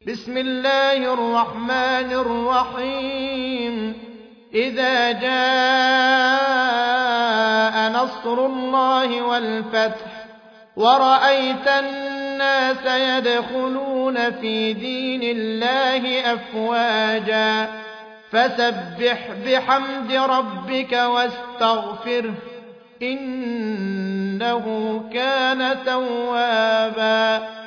بسم الله الرحمن الرحيم إذا جاء نصر الله والفتح ورأيت الناس يدخلون في دين الله أفواجا فسبح بحمد ربك واستغفره إنه كان توابا